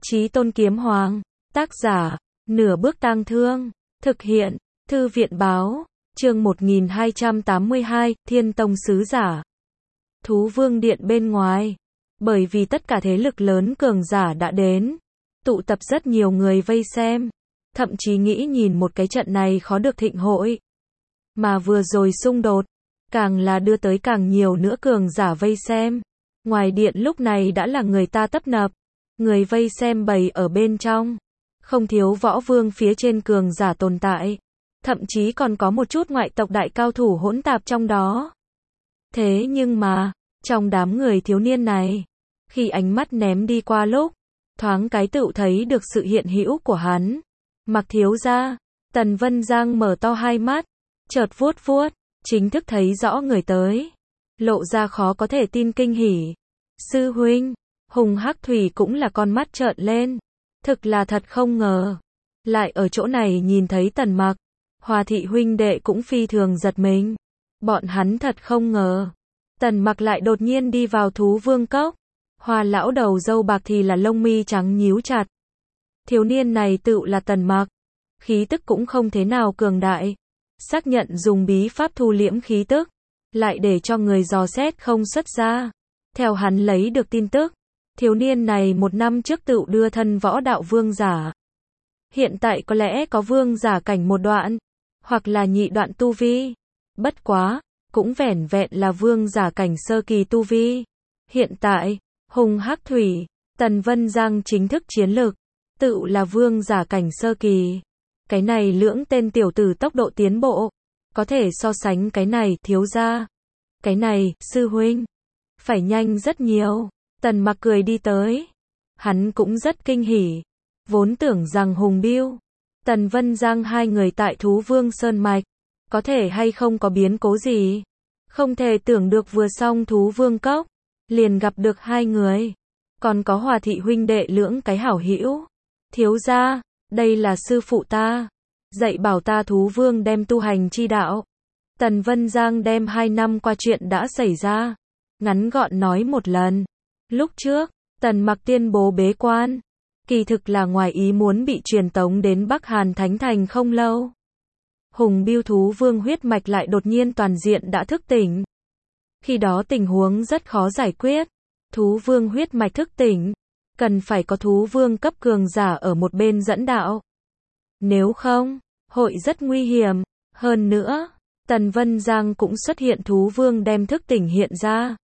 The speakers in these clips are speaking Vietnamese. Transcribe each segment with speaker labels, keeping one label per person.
Speaker 1: Chí Tôn Kiếm Hoàng, tác giả, Nửa Bước Tang Thương, thực hiện, Thư viện báo, chương 1282, Thiên Tông Sứ Giả. Thú Vương Điện bên ngoài, bởi vì tất cả thế lực lớn cường giả đã đến, tụ tập rất nhiều người vây xem, thậm chí nghĩ nhìn một cái trận này khó được thịnh hội. Mà vừa rồi xung đột, càng là đưa tới càng nhiều nữa cường giả vây xem. Ngoài điện lúc này đã là người ta tấp nập, người vây xem bầy ở bên trong, không thiếu võ vương phía trên cường giả tồn tại, thậm chí còn có một chút ngoại tộc đại cao thủ hỗn tạp trong đó. Thế nhưng mà, trong đám người thiếu niên này, khi ánh mắt ném đi qua lúc, thoáng cái tựu thấy được sự hiện hữu của hắn. Mặc thiếu gia, Tần Vân Giang mở to hai mắt, chợt vuốt vuốt, chính thức thấy rõ người tới, lộ ra khó có thể tin kinh hỉ. Sư huynh, Hùng Hắc Thủy cũng là con mắt trợn lên, thực là thật không ngờ, lại ở chỗ này nhìn thấy Tần Mặc. Hòa thị huynh đệ cũng phi thường giật mình, bọn hắn thật không ngờ, Tần Mặc lại đột nhiên đi vào Thú Vương Cốc. Hòa lão đầu râu bạc thì là lông mi trắng nhíu chặt. Thiếu niên này tựu là Tần Mặc, khí tức cũng không thế nào cường đại, xác nhận dùng bí pháp thu liễm khí tức, lại để cho người dò xét không xuất ra. Theo hắn lấy được tin tức, thiếu niên này một năm trước tựu đưa thân võ đạo vương giả. Hiện tại có lẽ có vương giả cảnh một đoạn, hoặc là nhị đoạn tu vi. Bất quá, cũng vẻn vẹn là vương giả cảnh sơ kỳ tu vi. Hiện tại, Hùng Hắc Thủy, Tần Vân Giang chính thức chiến lực, tựu là vương giả cảnh sơ kỳ. Cái này lưỡng tên tiểu tử tốc độ tiến bộ, có thể so sánh cái này thiếu gia. Cái này, sư huynh, phải nhanh rất nhiều. Tần Mặc cười đi tới, hắn cũng rất kinh hỉ, vốn tưởng rằng Hùng Biêu, Tần Vân Giang hai người tại Thú Vương Sơn Mạch, có thể hay không có biến cố gì. Không thể tưởng được vừa xong Thú Vương Cốc, liền gặp được hai người, còn có Hòa thị huynh đệ lưỡng cái hảo hữu. Thiếu gia, đây là sư phụ ta, dạy bảo ta Thú Vương đem tu hành chi đạo. Tần Vân Giang đem 2 năm qua chuyện đã xảy ra, ngắn gọn nói một lần. Lúc trước, Tần Mặc tuyên bố bế quan, kỳ thực là ngoài ý muốn bị truyền tống đến Bắc Hàn Thánh Thành không lâu. Hùng Biêu Thú Vương huyết mạch lại đột nhiên toàn diện đã thức tỉnh. Khi đó tình huống rất khó giải quyết, Thú Vương huyết mạch thức tỉnh, cần phải có Thú Vương cấp cường giả ở một bên dẫn đạo. Nếu không, hội rất nguy hiểm. Hơn nữa, Tần Vân Giang cũng xuất hiện Thú Vương đem thức tỉnh hiện ra.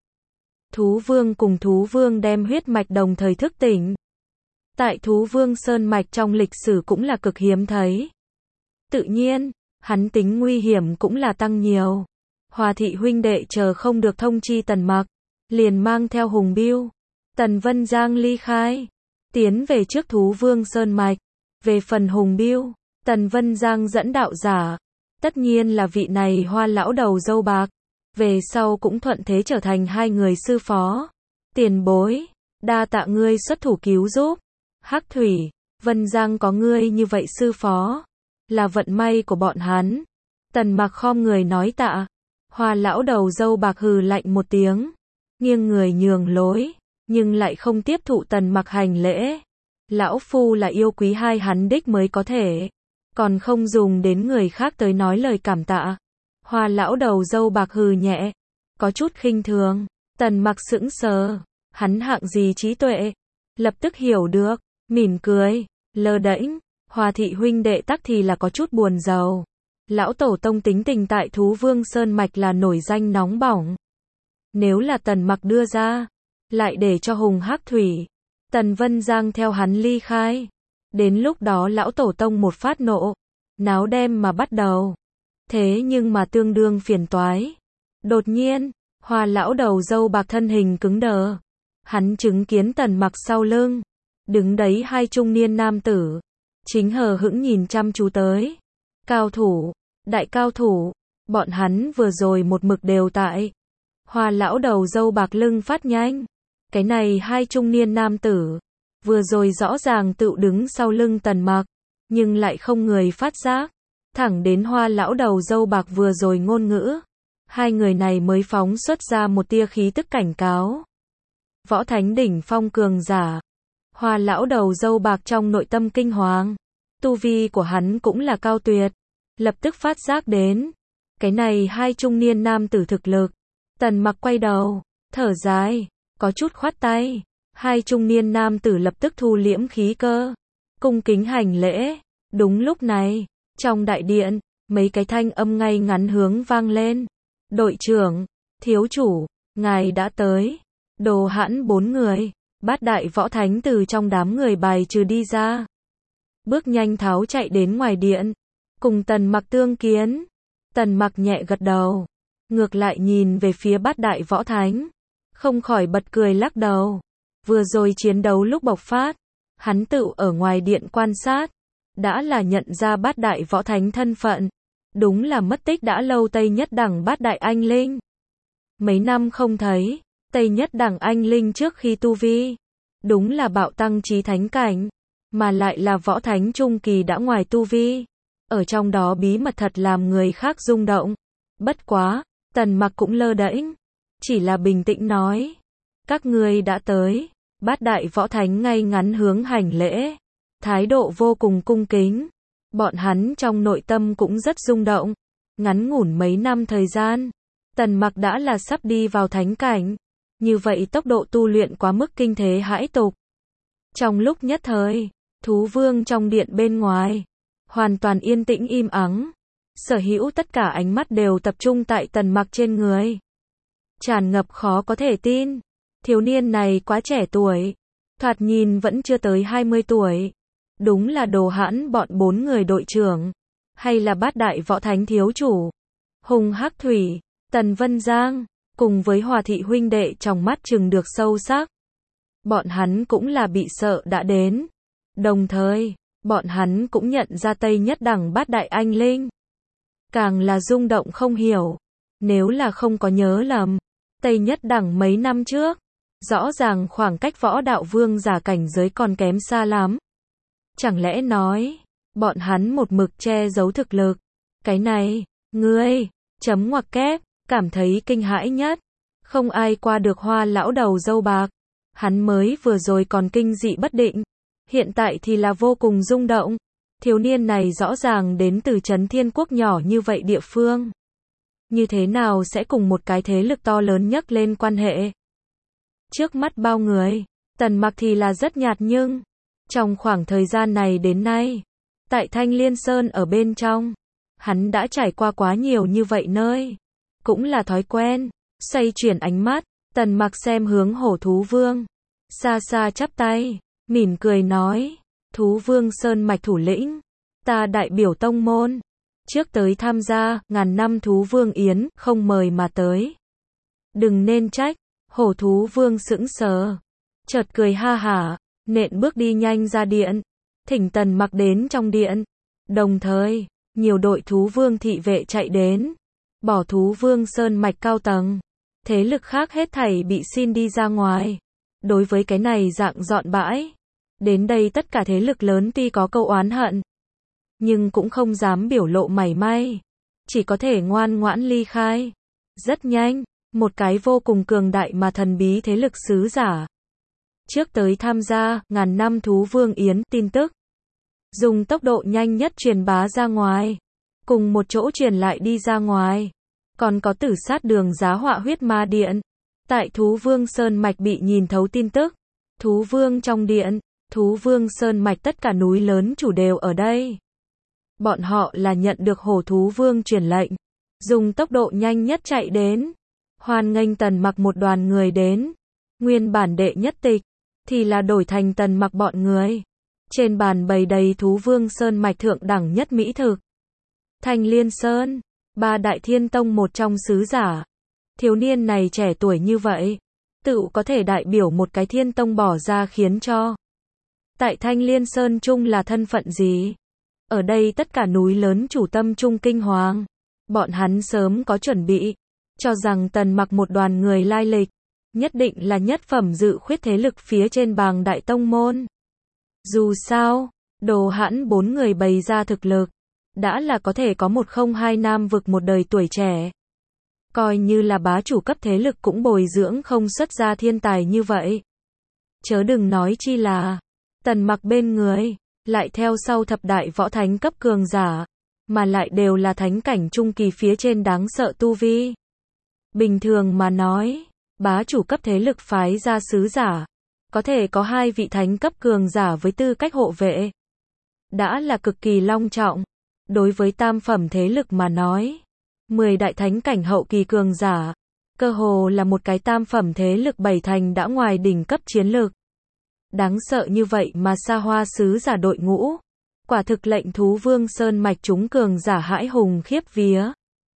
Speaker 1: Thú Vương cùng Thú Vương đem huyết mạch đồng thời thức tỉnh. Tại Thú Vương Sơn Mạch trong lịch sử cũng là cực hiếm thấy. Tự nhiên, hắn tính nguy hiểm cũng là tăng nhiều. Hòa thị huynh đệ chờ không được thông chi Tần Mặc, liền mang theo Hùng Biêu, Tần Vân Giang ly khai, tiến về trước Thú Vương Sơn Mạch. Về phần Hùng Biêu, Tần Vân Giang dẫn đạo giả, tất nhiên là vị này Hoa lão đầu râu bạc, về sau cũng thuận thế trở thành hai người sư phó. Tiền bối, đa tạ ngươi xuất thủ cứu giúp. Hắc Thủy, Vân Giang có ngươi như vậy sư phó, là vận may của bọn hắn. Tần Mặc khom người nói tạ. Hoa lão đầu râu bạc hừ lạnh một tiếng, nghiêng người nhường lối, nhưng lại không tiếp thụ Tần Mặc hành lễ. Lão phu là yêu quý hai hắn đích mới có thể, còn không dùng đến người khác tới nói lời cảm tạ. Hoa lão đầu râu bạc hừ nhẹ, có chút khinh thường. Tần Mặc sững sờ, hắn hạng gì trí tuệ, lập tức hiểu được, mỉm cười, lơ đễnh. Hòa thị huynh đệ tắc thì là có chút buồn rầu. Lão tổ tông tính tình tại Thú Vương Sơn Mạch là nổi danh nóng bỏng. Nếu là Tần Mặc đưa ra, lại để cho Hùng Hắc Thủy, Tần Vân Giang theo hắn ly khai, đến lúc đó lão tổ tông một phát nộ, náo đem mà bắt đầu. Thế nhưng mà tương đương phiền toái. Đột nhiên, Hoa lão đầu râu bạc thân hình cứng đờ. Hắn chứng kiến Tần Mặc sau lưng, đứng đấy hai trung niên nam tử, chính hờ hững nhìn chăm chú tới. Cao thủ, đại cao thủ, bọn hắn vừa rồi một mực đều tại. Hoa lão đầu râu bạc lưng phát nhanh. Cái này hai trung niên nam tử, vừa rồi rõ ràng tự đứng sau lưng Tần Mặc, nhưng lại không người phát giác. Thẳng đến Hoa lão đầu râu bạc vừa rồi ngôn ngữ, hai người này mới phóng xuất ra một tia khí tức cảnh cáo. Võ thánh đỉnh phong cường giả. Hoa lão đầu râu bạc trong nội tâm kinh hoàng. Tu vi của hắn cũng là cao tuyệt. Lập tức phát giác đến. Cái này hai trung niên nam tử thực lực. Tần Mặc quay đầu, thở dài, có chút khoát tay. Hai trung niên nam tử lập tức thu liễm khí cơ. Cung kính hành lễ. Đúng lúc này, trong đại điện, mấy cái thanh âm ngay ngắn hướng vang lên. Đội trưởng, thiếu chủ, ngài đã tới. Đồ Hãn 4 người. Bát đại võ thánh từ trong đám người bài trừ đi ra. Bước nhanh tháo chạy đến ngoài điện. Cùng Tần Mặc tương kiến. Tần Mặc nhẹ gật đầu. Ngược lại nhìn về phía bát đại võ thánh. Không khỏi bật cười lắc đầu. Vừa rồi chiến đấu lúc bộc phát. Hắn tự ở ngoài điện quan sát. Đã là nhận ra bát đại võ thánh thân phận. Đúng là mất tích đã lâu Tây Nhất Đẳng bát đại anh linh. Mấy năm không thấy. Tây Nhất Đẳng anh linh trước khi tu vi. Đúng là bạo tăng chí thánh cảnh. Mà lại là võ thánh trung kỳ đã ngoài tu vi. Ở trong đó bí mật thật làm người khác rung động. Bất quá, Tần Mặc cũng lơ đễnh. Chỉ là bình tĩnh nói. Các ngươi đã tới. Bát đại võ thánh ngay ngắn hướng hành lễ. Thái độ vô cùng cung kính. Bọn hắn trong nội tâm cũng rất rung động. Ngắn ngủn mấy năm thời gian. Tần Mặc đã là sắp đi vào thánh cảnh. Như vậy tốc độ tu luyện quá mức kinh thế hãi tục. Trong lúc nhất thời, thú vương trong điện bên ngoài. Hoàn toàn yên tĩnh im ắng. Sở hữu tất cả ánh mắt đều tập trung tại Tần Mặc trên người. Tràn ngập khó có thể tin. Thiếu niên này quá trẻ tuổi. Thoạt nhìn vẫn chưa tới 20 tuổi. Đúng là Đồ Hãn bọn 4 người đội trưởng. Hay là bát đại võ thánh thiếu chủ. Hùng Hắc Thủy, Tần Vân Giang. Cùng với Hòa thị huynh đệ trong mắt trừng được sâu sắc. Bọn hắn cũng là bị sợ đã đến. Đồng thời, bọn hắn cũng nhận ra Tây Nhất Đẳng bát đại anh linh. Càng là rung động không hiểu. Nếu là không có nhớ lầm, Tây Nhất Đẳng mấy năm trước, rõ ràng khoảng cách võ đạo vương giả cảnh giới còn kém xa lắm. Chẳng lẽ nói, bọn hắn một mực che giấu thực lực. Cái này, ngươi, chấm ngoặc kép, cảm thấy kinh hãi nhất. Không ai qua được Hoa lão đầu râu bạc. Hắn mới vừa rồi còn kinh dị bất định. Hiện tại thì là vô cùng rung động. Thiếu niên này rõ ràng đến từ Trấn Thiên Quốc nhỏ như vậy địa phương. Như thế nào sẽ cùng một cái thế lực to lớn nhắc lên quan hệ? Trước mắt bao người, Tần Mặc thì là rất nhạt nhưng, trong khoảng thời gian này đến nay, tại Thanh Liên Sơn ở bên trong, hắn đã trải qua quá nhiều như vậy nơi. Cũng là thói quen, xoay chuyển ánh mắt, Tần Mặc xem hướng Hổ Thú Vương. Xa xa chắp tay, mỉm cười nói, Thú Vương Sơn mạch thủ lĩnh, ta đại biểu tông môn. Trước tới tham gia, ngàn năm Thú Vương Yến, không mời mà tới. Đừng nên trách, Hổ Thú Vương sững sờ. Chợt cười ha hả, nện bước đi nhanh ra điện. Thỉnh Tần Mặc đến trong điện. Đồng thời, nhiều đội Thú Vương thị vệ chạy đến. Bỏ Thú Vương Sơn mạch cao tầng. Thế lực khác hết thảy bị xin đi ra ngoài. Đối với cái này dạng dọn bãi. Đến đây tất cả thế lực lớn tuy có câu oán hận. Nhưng cũng không dám biểu lộ mảy may. Chỉ có thể ngoan ngoãn ly khai. Rất nhanh, một cái vô cùng cường đại mà thần bí thế lực sứ giả. Trước tới tham gia, ngàn năm Thú Vương Yến, tin tức. Dùng tốc độ nhanh nhất truyền bá ra ngoài. Cùng một chỗ truyền lại đi ra ngoài. Còn có tử sát đường giá họa huyết ma điện. Tại Thú Vương Sơn Mạch bị nhìn thấu tin tức. Thú Vương trong điện, Thú Vương Sơn Mạch tất cả núi lớn chủ đều ở đây. Bọn họ là nhận được Hổ Thú Vương truyền lệnh. Dùng tốc độ nhanh nhất chạy đến. Hoan nghênh Tần Mặc một đoàn người đến. Nguyên bản đệ nhất tịch, thì là đổi thành Tần Mặc bọn người. Trên bàn bày đầy Thú Vương Sơn Mạch thượng đẳng nhất mỹ thực. Thanh Liên Sơn, ba đại thiên tông một trong sứ giả. Thiếu niên này trẻ tuổi như vậy, tự có thể đại biểu một cái thiên tông bỏ ra khiến cho. Tại Thanh Liên Sơn chung là thân phận gì? Ở đây tất cả núi lớn chủ tâm trung kinh hoàng. Bọn hắn sớm có chuẩn bị, cho rằng Tần Mặc một đoàn người lai lịch, nhất định là nhất phẩm dự khuyết thế lực phía trên bàng đại tông môn. Dù sao, Đồ Hãn 4 người bày ra thực lực, đã là có thể có 102 nam vực một đời tuổi trẻ. Coi như là bá chủ cấp thế lực cũng bồi dưỡng không xuất ra thiên tài như vậy. Chớ đừng nói chi là Tần Mặc bên người, lại theo sau thập đại võ thánh cấp cường giả, mà lại đều là thánh cảnh trung kỳ phía trên đáng sợ tu vi. Bình thường mà nói, bá chủ cấp thế lực phái ra sứ giả, có thể có 2 vị thánh cấp cường giả với tư cách hộ vệ. Đã là cực kỳ long trọng. Đối với tam phẩm thế lực mà nói, 10 đại thánh cảnh hậu kỳ cường giả, cơ hồ là một cái tam phẩm thế lực 7 thành đã ngoài đỉnh cấp chiến lược. Đáng sợ như vậy mà xa hoa sứ giả đội ngũ, quả thực lệnh Thú Vương Sơn mạch chúng cường giả hãi hùng khiếp vía.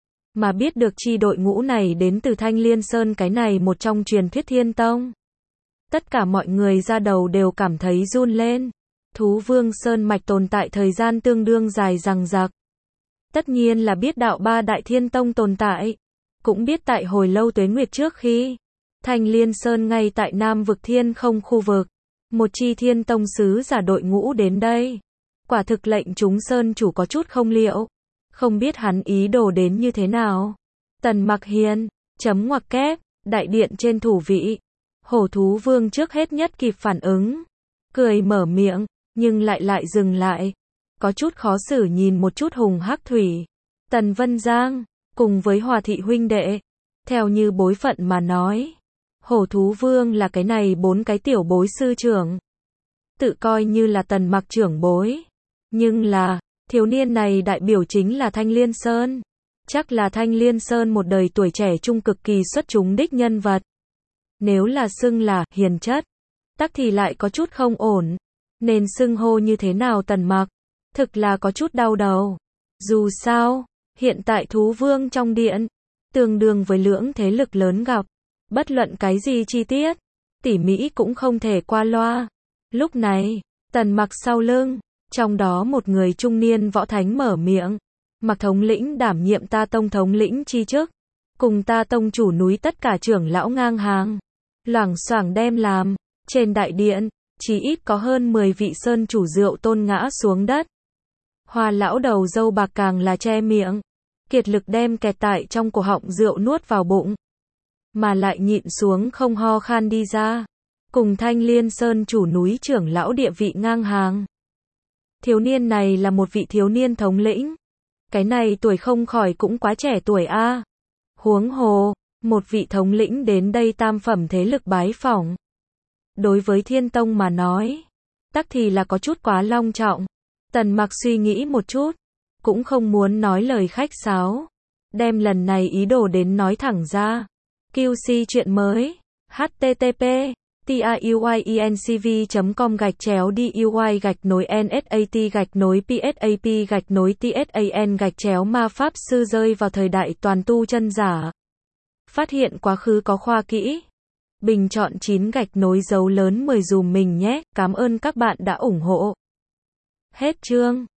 Speaker 1: Mà biết được chi đội ngũ này đến từ Thanh Liên Sơn, cái này một trong truyền thuyết Thiên Tông. Tất cả mọi người ra đầu đều cảm thấy run lên. Thú Vương Sơn mạch tồn tại thời gian tương đương dài dằng dặc. Tất nhiên là biết đạo 3 đại thiên tông tồn tại, cũng biết tại hồi lâu tuế nguyệt trước khi Thanh Liên Sơn ngay tại Nam vực Thiên Không khu vực, một chi Thiên Tông sứ giả đội ngũ đến đây. Quả thực lệnh chúng sơn chủ có chút không liệu, không biết hắn ý đồ đến như thế nào. Tần Mặc hiền, chấm ngoặc kép, đại điện trên thủ vị. Hổ Thú Vương trước hết nhất kịp phản ứng, cười mở miệng, nhưng lại dừng lại, có chút khó xử nhìn một chút Hùng Hắc Thủy, Tần Vân Giang, cùng với Hòa thị huynh đệ. Theo như bối phận mà nói, Hổ Thú Vương là cái này 4 cái tiểu bối sư trưởng, tự coi như là Tần Mặc trưởng bối, nhưng là, thiếu niên này đại biểu chính là Thanh Liên Sơn, chắc là Thanh Liên Sơn một đời tuổi trẻ trung cực kỳ xuất chúng đích nhân vật. Nếu là xưng là hiền chất, tắc thì lại có chút không ổn, nên xưng hô như thế nào Tần Mặc, thực là có chút đau đầu. Dù sao, hiện tại Thú Vương trong điện, tương đương với lưỡng thế lực lớn gặp, bất luận cái gì chi tiết, tỉ mỉ cũng không thể qua loa. Lúc này, Tần Mặc sau lưng, trong đó một người trung niên võ thánh mở miệng, Mặc thống lĩnh đảm nhiệm ta tông thống lĩnh chi chức, cùng ta tông chủ núi tất cả trưởng lão ngang hàng, loảng xoảng đem làm. Trên đại điện, chỉ ít có hơn 10 vị sơn chủ rượu tôn ngã xuống đất. Hoa lão đầu râu bạc càng là che miệng, kiệt lực đem kẹt tại trong cổ họng rượu nuốt vào bụng, mà lại nhịn xuống không ho khan đi ra. Cùng Thanh Liên Sơn chủ núi trưởng lão địa vị ngang hàng. Thiếu niên này là một vị thiếu niên thống lĩnh. Cái này tuổi không khỏi cũng quá trẻ tuổi a. Huống hồ, một vị thống lĩnh đến đây tam phẩm thế lực bái phỏng. Đối với Thiên Tông mà nói, tắc thì là có chút quá long trọng. Tần Mặc suy nghĩ một chút, cũng không muốn nói lời khách sáo, đem lần này ý đồ đến nói thẳng ra. QC chuyện mới, http tayuy.com/DUI-NSAT-PSAP-TSAN-ma pháp sư rơi vào thời đại toàn tu chân giả. Phát hiện quá khứ có khoa kỹ. Bình chọn 9 dấu lớn 10 dùm mình nhé. Cảm ơn các bạn đã ủng hộ. Hết chương.